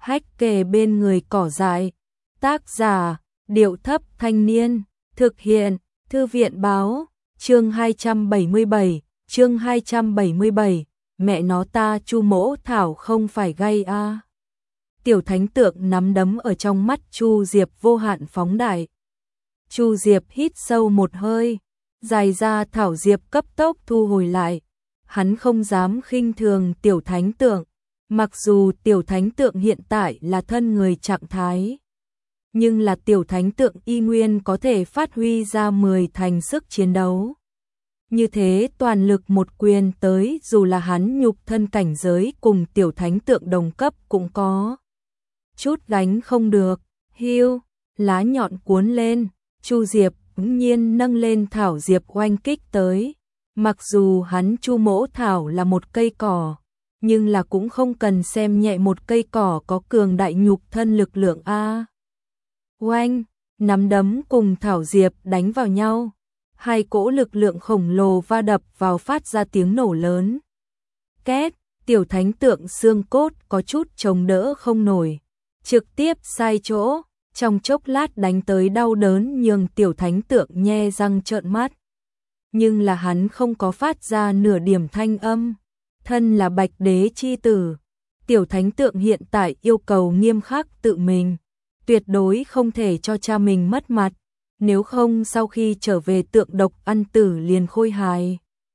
Hách kề bên người cỏ dại. Tác giả, Điệu Thấp Thanh Niên. Thực hiện, Thư viện Báo. Chương 277, mẹ nó ta Chu Mỗ Thảo không phải gay a. Tiểu Thánh Tượng nắm đấm ở trong mắt Chu Diệp vô hạn phóng đại. Chu Diệp hít sâu một hơi, dài ra Thảo Diệp cấp tốc thu hồi lại. Hắn không dám khinh thường Tiểu Thánh Tượng, mặc dù Tiểu Thánh Tượng hiện tại là thân người trạng thái, nhưng là Tiểu Thánh Tượng y nguyên có thể phát huy ra 10 thành sức chiến đấu. Như thế toàn lực một quyền tới, dù là hắn nhục thân cảnh giới cùng Tiểu Thánh Tượng đồng cấp cũng có chút gánh không được. Hưu, lá nhọn cuốn lên, Chu Diệp bỗng nhiên nâng lên Thảo Diệp oanh kích tới. Mặc dù hắn Chu Mỗ Thảo là một cây cỏ, nhưng là cũng không cần xem nhẹ một cây cỏ có cường đại nhục thân lực lượng a. Oanh, nắm đấm cùng Thảo Diệp đánh vào nhau. Hai cỗ lực lượng khổng lồ va đập vào phát ra tiếng nổ lớn. Két, Tiểu Thánh Tượng xương cốt có chút chống đỡ không nổi, trực tiếp sai chỗ, trong chốc lát đánh tới đau đớn nhường Tiểu Thánh Tượng nhe răng trợn mắt. Nhưng là hắn không có phát ra nửa điểm thanh âm. Thân là Bạch Đế chi tử, Tiểu Thánh Tượng hiện tại yêu cầu nghiêm khắc tự mình, tuyệt đối không thể cho cha mình mất mặt, nếu không sau khi trở về tượng độc ăn tử liền khôi hài.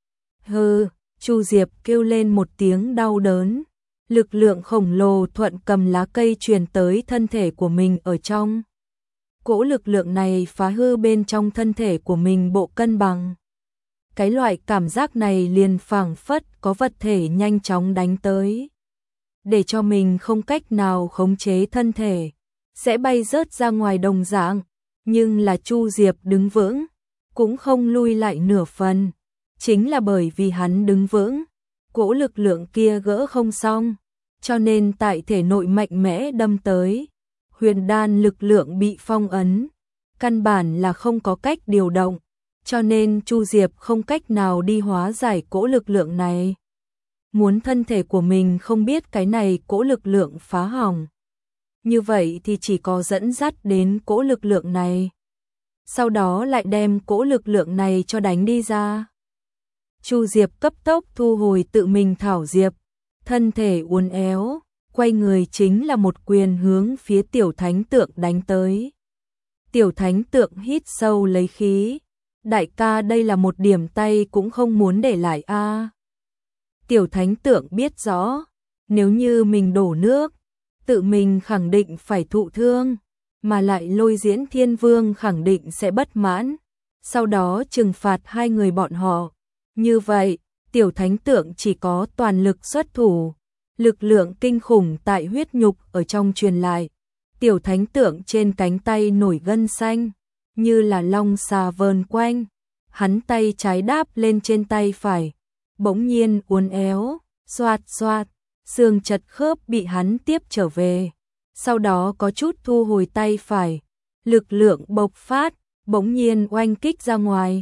Hừ, Chu Diệp kêu lên một tiếng đau đớn, lực lượng khổng lồ thuận cầm lá cây truyền tới thân thể của mình ở trong. Cỗ lực lượng này phá hư bên trong thân thể của mình bộ cân bằng. Cái loại cảm giác này liền phảng phất có vật thể nhanh chóng đánh tới, để cho mình không cách nào khống chế thân thể, sẽ bay rớt ra ngoài đồng dạng. Nhưng là Chu Diệp đứng vững, cũng không lui lại nửa phần. Chính là bởi vì hắn đứng vững, cỗ lực lượng kia gỡ không xong, cho nên tại thể nội mạnh mẽ đâm tới. Huyền đan lực lượng bị phong ấn, căn bản là không có cách điều động, cho nên Chu Diệp không cách nào đi hóa giải cỗ lực lượng này. Muốn thân thể của mình không biết cái này cỗ lực lượng phá hỏng, như vậy thì chỉ có dẫn dắt đến cỗ lực lượng này, sau đó lại đem cỗ lực lượng này cho đánh đi ra. Chu Diệp cấp tốc thu hồi tự mình Thảo Diệp, thân thể uốn éo, quay người chính là một quyền hướng phía Tiểu Thánh Tượng đánh tới. Tiểu Thánh Tượng hít sâu lấy khí, đại ca đây là một điểm tay cũng không muốn để lại a. Tiểu Thánh Tượng biết rõ, nếu như mình đổ nước, tự mình khẳng định phải thụ thương, mà lại Lôi Diễn Thiên Vương khẳng định sẽ bất mãn, sau đó trừng phạt hai người bọn họ. Như vậy, Tiểu Thánh Tượng chỉ có toàn lực xuất thủ, lực lượng kinh khủng tại huyết nhục ở trong truyền lại. Tiểu Thánh Tượng trên cánh tay nổi gân xanh, như là long xà vờn quanh, hắn tay trái đáp lên trên tay phải, bỗng nhiên uốn éo, xoạt xoạt, xương chật khớp bị hắn tiếp trở về, sau đó có chút thu hồi tay phải, lực lượng bộc phát, bỗng nhiên oanh kích ra ngoài.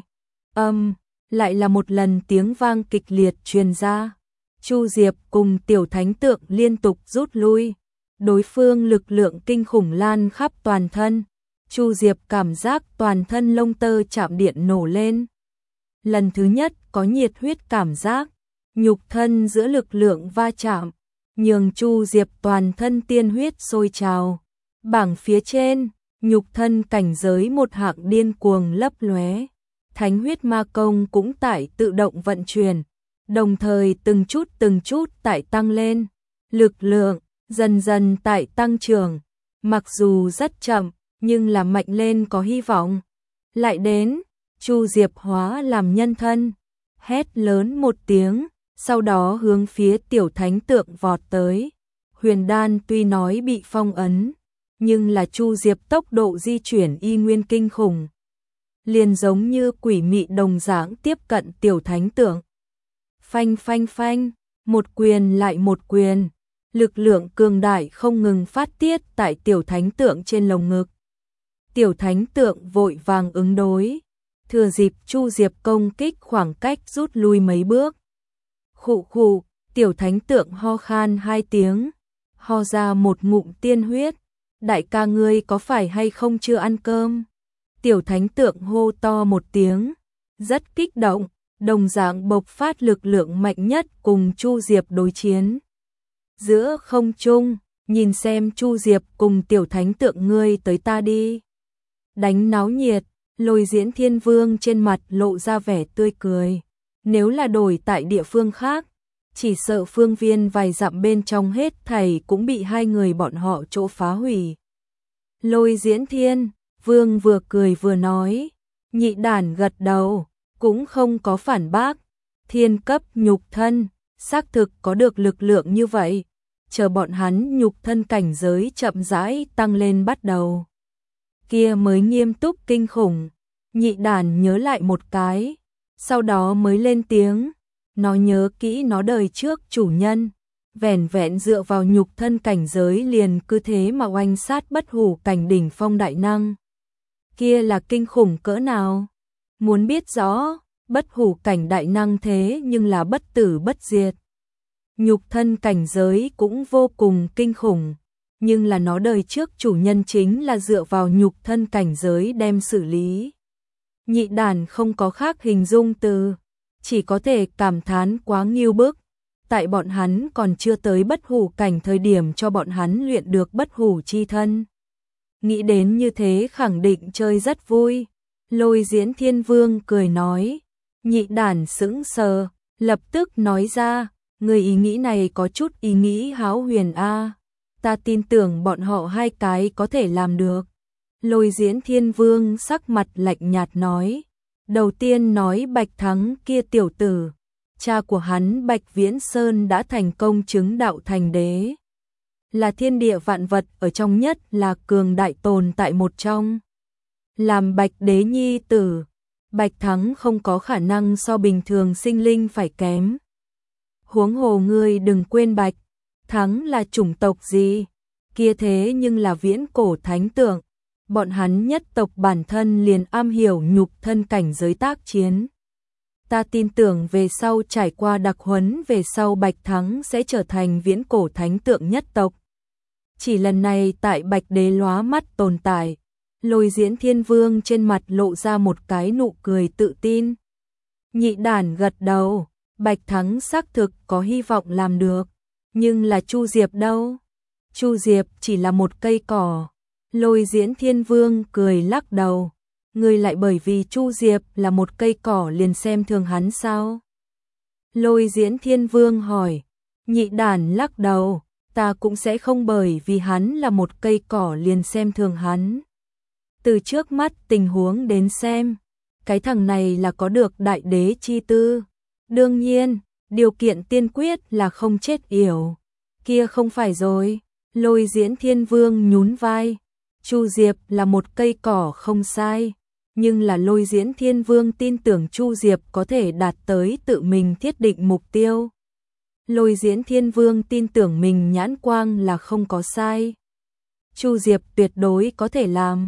Lại là một lần tiếng vang kịch liệt truyền ra. Chu Diệp cùng Tiểu Thánh Tượng liên tục rút lui, đối phương lực lượng kinh khủng lan khắp toàn thân. Chu Diệp cảm giác toàn thân lông tơ chạm điện nổ lên. Lần thứ nhất có nhiệt huyết cảm giác, nhục thân giữa lực lượng va chạm, nhường Chu Diệp toàn thân tiên huyết sôi trào. Bảng phía trên, nhục thân cảnh giới một hạng điên cuồng lấp lóe. Thánh huyết ma công cũng tại tự động vận chuyển, đồng thời từng chút tại tăng lên. Lực lượng dần dần tại tăng trưởng, mặc dù rất chậm, nhưng là mạnh lên có hy vọng. Lại đến, Chu Diệp hóa làm nhân thân, hét lớn một tiếng, sau đó hướng phía Tiểu Thánh Tượng vọt tới. Huyền đan tuy nói bị phong ấn, nhưng là Chu Diệp tốc độ di chuyển y nguyên kinh khủng, liền giống như quỷ mị đồng dạng tiếp cận Tiểu Thánh Tượng. Phanh phanh phanh, một quyền lại một quyền, lực lượng cường đại không ngừng phát tiết tại Tiểu Thánh Tượng trên lồng ngực. Tiểu Thánh Tượng vội vàng ứng đối, thừa dịp Chu Diệp công kích khoảng cách rút lui mấy bước. Khụ khụ, Tiểu Thánh Tượng ho khan hai tiếng, ho ra một ngụm tiên huyết. Đại ca ngươi có phải hay không chưa ăn cơm? Tiểu thánh tượng hô to một tiếng, rất kích động, đồng dạng bộc phát lực lượng mạnh nhất cùng Chu Diệp đối chiến. Giữa không trung, nhìn xem Chu Diệp cùng tiểu thánh tượng ngươi tới ta đi. Đánh náo nhiệt, Lôi Diễn Thiên Vương trên mặt lộ ra vẻ tươi cười. Nếu là đổi tại địa phương khác, chỉ sợ phương viên vài dặm bên trong hết thảy cũng bị hai người bọn họ chỗ phá hủy. Lôi Diễn Thiên Vương vừa cười vừa nói, nhị đản gật đầu, cũng không có phản bác. Thiên cấp nhục thân, xác thực có được lực lượng như vậy, chờ bọn hắn nhục thân cảnh giới chậm rãi tăng lên bắt đầu. Kia mới nghiêm túc kinh khủng, nhị đản nhớ lại một cái, sau đó mới lên tiếng, nó nhớ kỹ nó đời trước chủ nhân, vẻn vẹn dựa vào nhục thân cảnh giới liền cứ thế mà oanh sát bất hủ cảnh đỉnh phong đại năng. Kia là kinh khủng cỡ nào? Muốn biết rõ, bất hủ cảnh đại năng thế nhưng là bất tử bất diệt. Nhục thân cảnh giới cũng vô cùng kinh khủng, nhưng là nó đời trước chủ nhân chính là dựa vào nhục thân cảnh giới đem xử lý. Nhị đàn không có khác hình dung từ, chỉ có thể cảm thán quá nghiêu bức. Tại bọn hắn còn chưa tới bất hủ cảnh thời điểm cho bọn hắn luyện được bất hủ chi thân. Nghĩ đến như thế khẳng định chơi rất vui. Lôi Diễn Thiên Vương cười nói, nhị đàn sững sờ, lập tức nói ra, người ý nghĩ này có chút ý nghĩ hão huyền a. Ta tin tưởng bọn họ hai cái có thể làm được. Lôi Diễn Thiên Vương sắc mặt lạnh nhạt nói, đầu tiên nói Bạch Thắng kia tiểu tử, cha của hắn Bạch Viễn Sơn đã thành công chứng đạo thành đế, là thiên địa vạn vật ở trong nhất là cường đại tồn tại một trong. Làm Bạch đế nhi tử, Bạch Thắng không có khả năng so bình thường sinh linh phải kém. Huống hồ ngươi đừng quên Bạch Thắng là chủng tộc gì, kia thế nhưng là viễn cổ thánh tượng, bọn hắn nhất tộc bản thân liền am hiểu nhục thân cảnh giới tác chiến. Ta tin tưởng về sau trải qua đặc huấn về sau Bạch Thắng sẽ trở thành viễn cổ thánh tượng nhất tộc. Chỉ lần này tại Bạch đế lóa mắt tồn tại, Lôi Diễn Thiên Vương trên mặt lộ ra một cái nụ cười tự tin. Nhị đản gật đầu, Bạch Thắng xác thực có hy vọng làm được, nhưng là Chu Diệp đâu? Chu Diệp chỉ là một cây cỏ. Lôi Diễn Thiên Vương cười lắc đầu, ngươi lại bởi vì Chu Diệp là một cây cỏ liền xem thường hắn sao? Lôi Diễn Thiên Vương hỏi, nhị đản lắc đầu, ta cũng sẽ không bởi vì hắn là một cây cỏ liền xem thường hắn. Từ trước mắt tình huống đến xem, cái thằng này là có được đại đế chi tư. Đương nhiên, điều kiện tiên quyết là không chết yểu. Kia không phải rồi. Lôi Diễn Thiên Vương nhún vai. Chu Diệp là một cây cỏ không sai, nhưng là Lôi Diễn Thiên Vương tin tưởng Chu Diệp có thể đạt tới tự mình thiết định mục tiêu. Lôi Diễn Thiên Vương tin tưởng mình nhãn quang là không có sai. Chu Diệp tuyệt đối có thể làm.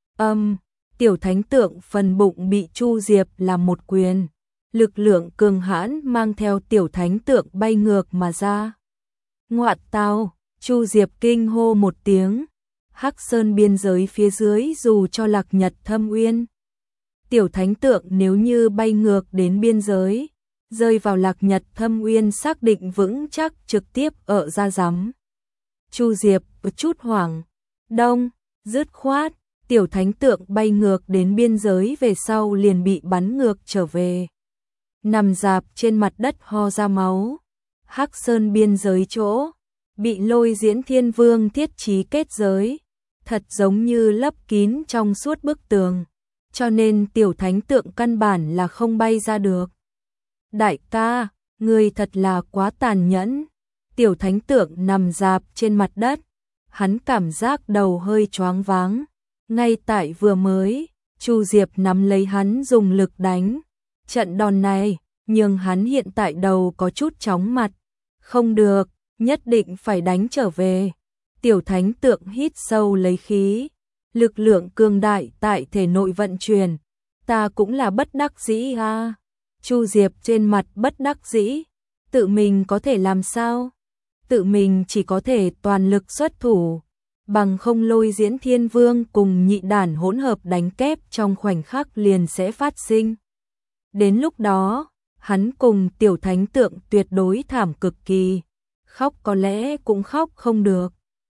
Tiểu thánh tượng phần bụng bị Chu Diệp làm một quyền, lực lượng cường hãn mang theo tiểu thánh tượng bay ngược mà ra. Ngoạn tào, Chu Diệp kinh hô một tiếng, Hắc Sơn biên giới phía dưới dù cho Lạc Nhật Thâm Uyên. Tiểu thánh tượng nếu như bay ngược đến biên giới, rơi vào Lạc Nhật Thâm Uyên xác định vững chắc trực tiếp ở ra rắm. Chu Diệp có chút hoảng, đông, dứt khoát. Tiểu thánh tượng bay ngược đến biên giới về sau liền bị bắn ngược trở về. Nằm rạp trên mặt đất ho ra máu. Hắc Sơn biên giới chỗ, bị Lôi Diễn Thiên Vương thiết trí kết giới, thật giống như lấp kín trong suốt bức tường, cho nên tiểu thánh tượng căn bản là không bay ra được. Đại ca, ngươi thật là quá tàn nhẫn. Tiểu thánh tượng nằm rạp trên mặt đất, hắn cảm giác đầu hơi choáng váng. Ngay tại vừa mới, Chu Diệp nắm lấy hắn dùng lực đánh. Trận đòn này, nhưng hắn hiện tại đầu có chút chóng mặt. Không được, nhất định phải đánh trở về. Tiểu thánh tượng hít sâu lấy khí. Lực lượng cường đại tại thể nội vận chuyển. Ta cũng là bất đắc dĩ Chu Diệp trên mặt bất đắc dĩ. Tự mình có thể làm sao? tự mình chỉ có thể toàn lực xuất thủ, bằng không Lôi Diễn Thiên Vương cùng Nhị Đản hỗn hợp đánh kép trong khoảnh khắc liền sẽ phát sinh. Đến lúc đó, hắn cùng Tiểu Thánh Tượng tuyệt đối thảm cực kỳ, khóc có lẽ cũng khóc không được.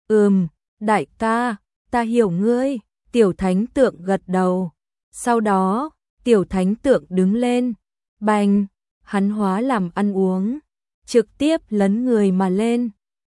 Đại ca, ta hiểu ngươi, Tiểu Thánh Tượng gật đầu. Sau đó, Tiểu Thánh Tượng đứng lên, bành, hắn hóa làm ăn uống, trực tiếp lấn người mà lên.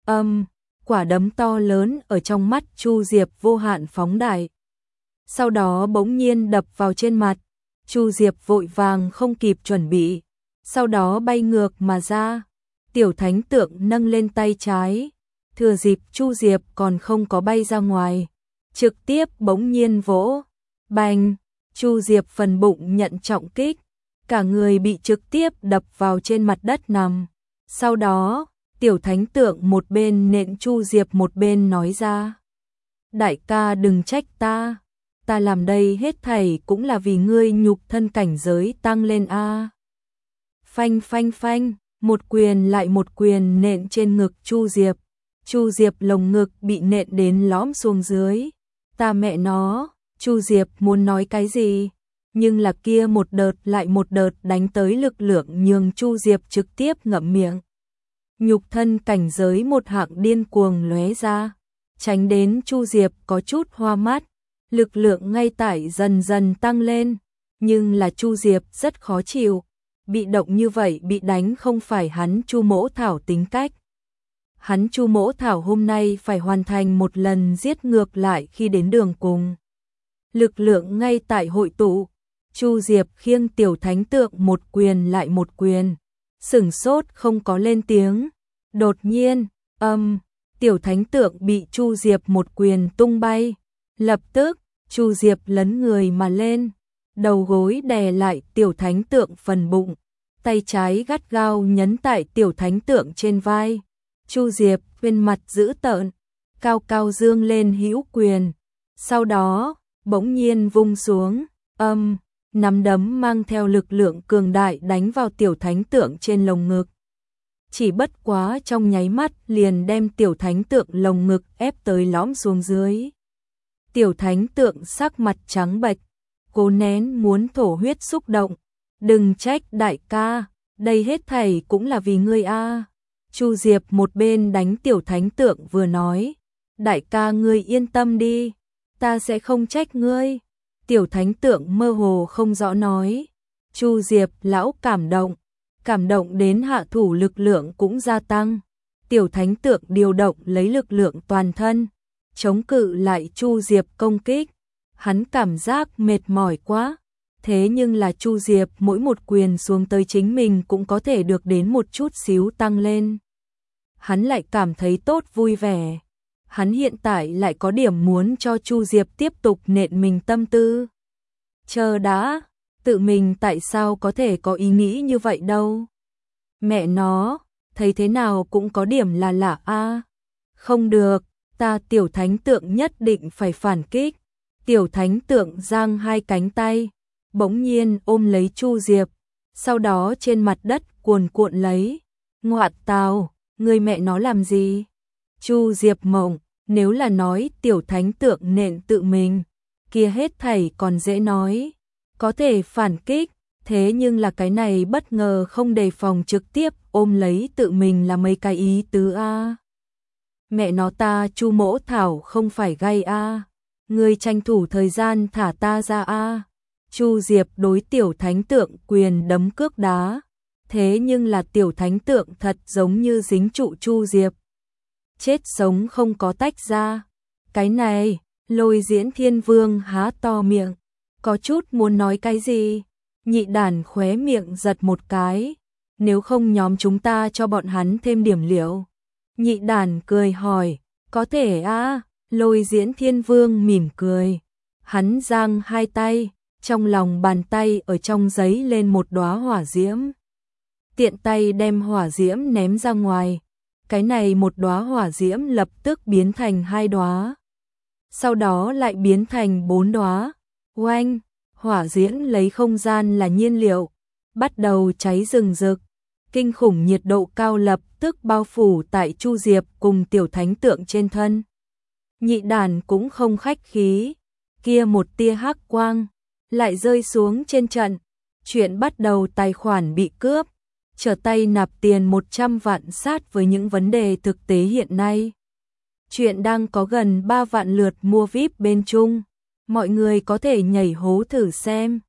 Quả đấm to lớn ở trong mắt Chu Diệp vô hạn phóng đại. Sau đó bỗng nhiên đập vào trên mặt, Chu Diệp vội vàng không kịp chuẩn bị, sau đó bay ngược mà ra. Tiểu Thánh Tượng nâng lên tay trái, thừa dịp Chu Diệp còn không có bay ra ngoài, trực tiếp bỗng nhiên vỗ, bành, Chu Diệp phần bụng nhận trọng kích, cả người bị trực tiếp đập vào trên mặt đất nằm. Sau đó, Tiểu Thánh Tượng một bên nện Chu Diệp một bên nói ra: đại ca đừng trách ta làm đây hết thảy cũng là vì ngươi nhục thân cảnh giới tăng lên a. Phanh phanh phanh, một quyền lại một quyền nện trên ngực Chu Diệp. Chu Diệp lồng ngực bị nện đến lõm xuống dưới. Ta mẹ nó, Chu Diệp muốn nói cái gì? Nhưng là kia một đợt lại một đợt đánh tới lực lượng nhường Chu Diệp trực tiếp ngậm miệng. Nhục thân cảnh giới một hạng điên cuồng lóe ra, tránh đến Chu Diệp có chút hoa mắt, lực lượng ngay tại dần dần tăng lên, nhưng là Chu Diệp rất khó chịu, bị động như vậy bị đánh không phải hắn Chu Mỗ Thảo tính cách. Hắn Chu Mỗ Thảo hôm nay phải hoàn thành một lần giết ngược lại khi đến đường cùng. Lực lượng ngay tại hội tụ, Chu Diệp khiêng Tiểu Thánh Tượng một quyền lại một quyền, sửng sốt không có lên tiếng. Đột nhiên, Tiểu Thánh Tượng bị Chu Diệp một quyền tung bay. Lập tức, Chu Diệp lấn người mà lên, đầu gối đè lại Tiểu Thánh Tượng phần bụng, tay trái gắt gao nhấn tại Tiểu Thánh Tượng trên vai. Chu Diệp bên mặt dữ tợn, cao cao dương lên hữu quyền, sau đó, bỗng nhiên vung xuống, nắm đấm mang theo lực lượng cường đại đánh vào Tiểu Thánh Tượng trên lồng ngực. Chỉ bất quá trong nháy mắt liền đem Tiểu Thánh Tượng lồng ngực ép tới lõm xuống dưới. Tiểu Thánh Tượng sắc mặt trắng bệch, cố nén muốn thổ huyết xúc động. Đừng trách đại ca, đây hết thảy cũng là vì ngươi a. Chu Diệp một bên đánh Tiểu Thánh Tượng vừa nói, đại ca ngươi yên tâm đi, ta sẽ không trách ngươi. Tiểu Thánh Tượng mơ hồ không rõ nói, Chu Diệp lão cảm động đến hạ thủ lực lượng cũng gia tăng. Tiểu Thánh Tượng điều động lấy lực lượng toàn thân, chống cự lại Chu Diệp công kích. Hắn cảm giác mệt mỏi quá, thế nhưng là Chu Diệp mỗi một quyền xuống tới chính mình cũng có thể được đến một chút xíu tăng lên. Hắn lại cảm thấy tốt vui vẻ. Hắn hiện tại lại có điểm muốn cho Chu Diệp tiếp tục nện mình tâm tư. Chờ đã, tự mình tại sao có thể có ý nghĩ như vậy đâu? Mẹ nó, thấy thế nào cũng có điểm là lạ a. Không được, ta Tiểu Thánh Tượng nhất định phải phản kích. Tiểu Thánh Tượng giang hai cánh tay, bỗng nhiên ôm lấy Chu Diệp, sau đó trên mặt đất cuồn cuộn lấy. Ngoạ tào, người mẹ nó làm gì? Chu Diệp mộng, nếu là nói Tiểu Thánh Tượng nện tự mình, kia hết thảy còn dễ nói, có thể phản kích, thế nhưng là cái này bất ngờ không đề phòng trực tiếp ôm lấy tự mình là mấy cái ý tứ a. Mẹ nó ta Chu Mỗ Thảo không phải gay a, ngươi tranh thủ thời gian thả ta ra a. Chu Diệp đối Tiểu Thánh Tượng quyền đấm cước đá, thế nhưng là Tiểu Thánh Tượng thật giống như dính trụ Chu Diệp, chết sống không có tách ra. Cái này, Lôi Diễn Thiên Vương há to miệng, có chút muốn nói cái gì. Nhị Đản khóe miệng giật một cái, nếu không nhóm chúng ta cho bọn hắn thêm điểm liệu. Nhị Đản cười hỏi, có thể a. Lôi Diễn Thiên Vương mỉm cười, hắn giang hai tay, trong lòng bàn tay ở trong giấy lên một đóa hỏa diễm. Tiện tay đem hỏa diễm ném ra ngoài, cái này một đóa hỏa diễm lập tức biến thành hai đóa, sau đó lại biến thành 4 đóa. Oanh, hỏa diễm lấy không gian là nhiên liệu, bắt đầu cháy rừng rực. Kinh khủng nhiệt độ cao lập tức bao phủ tại Chu Diệp cùng tiểu thánh tượng trên thân. Nhị đàn cũng không khách khí, kia một tia hắc quang lại rơi xuống trên trận. Chuyện bắt đầu tài khoản bị cướp, trở tay nạp tiền 100 vạn sát với những vấn đề thực tế hiện nay. Chuyện đang có gần 3 vạn lượt mua VIP bên Trung, mọi người có thể nhảy hố thử xem.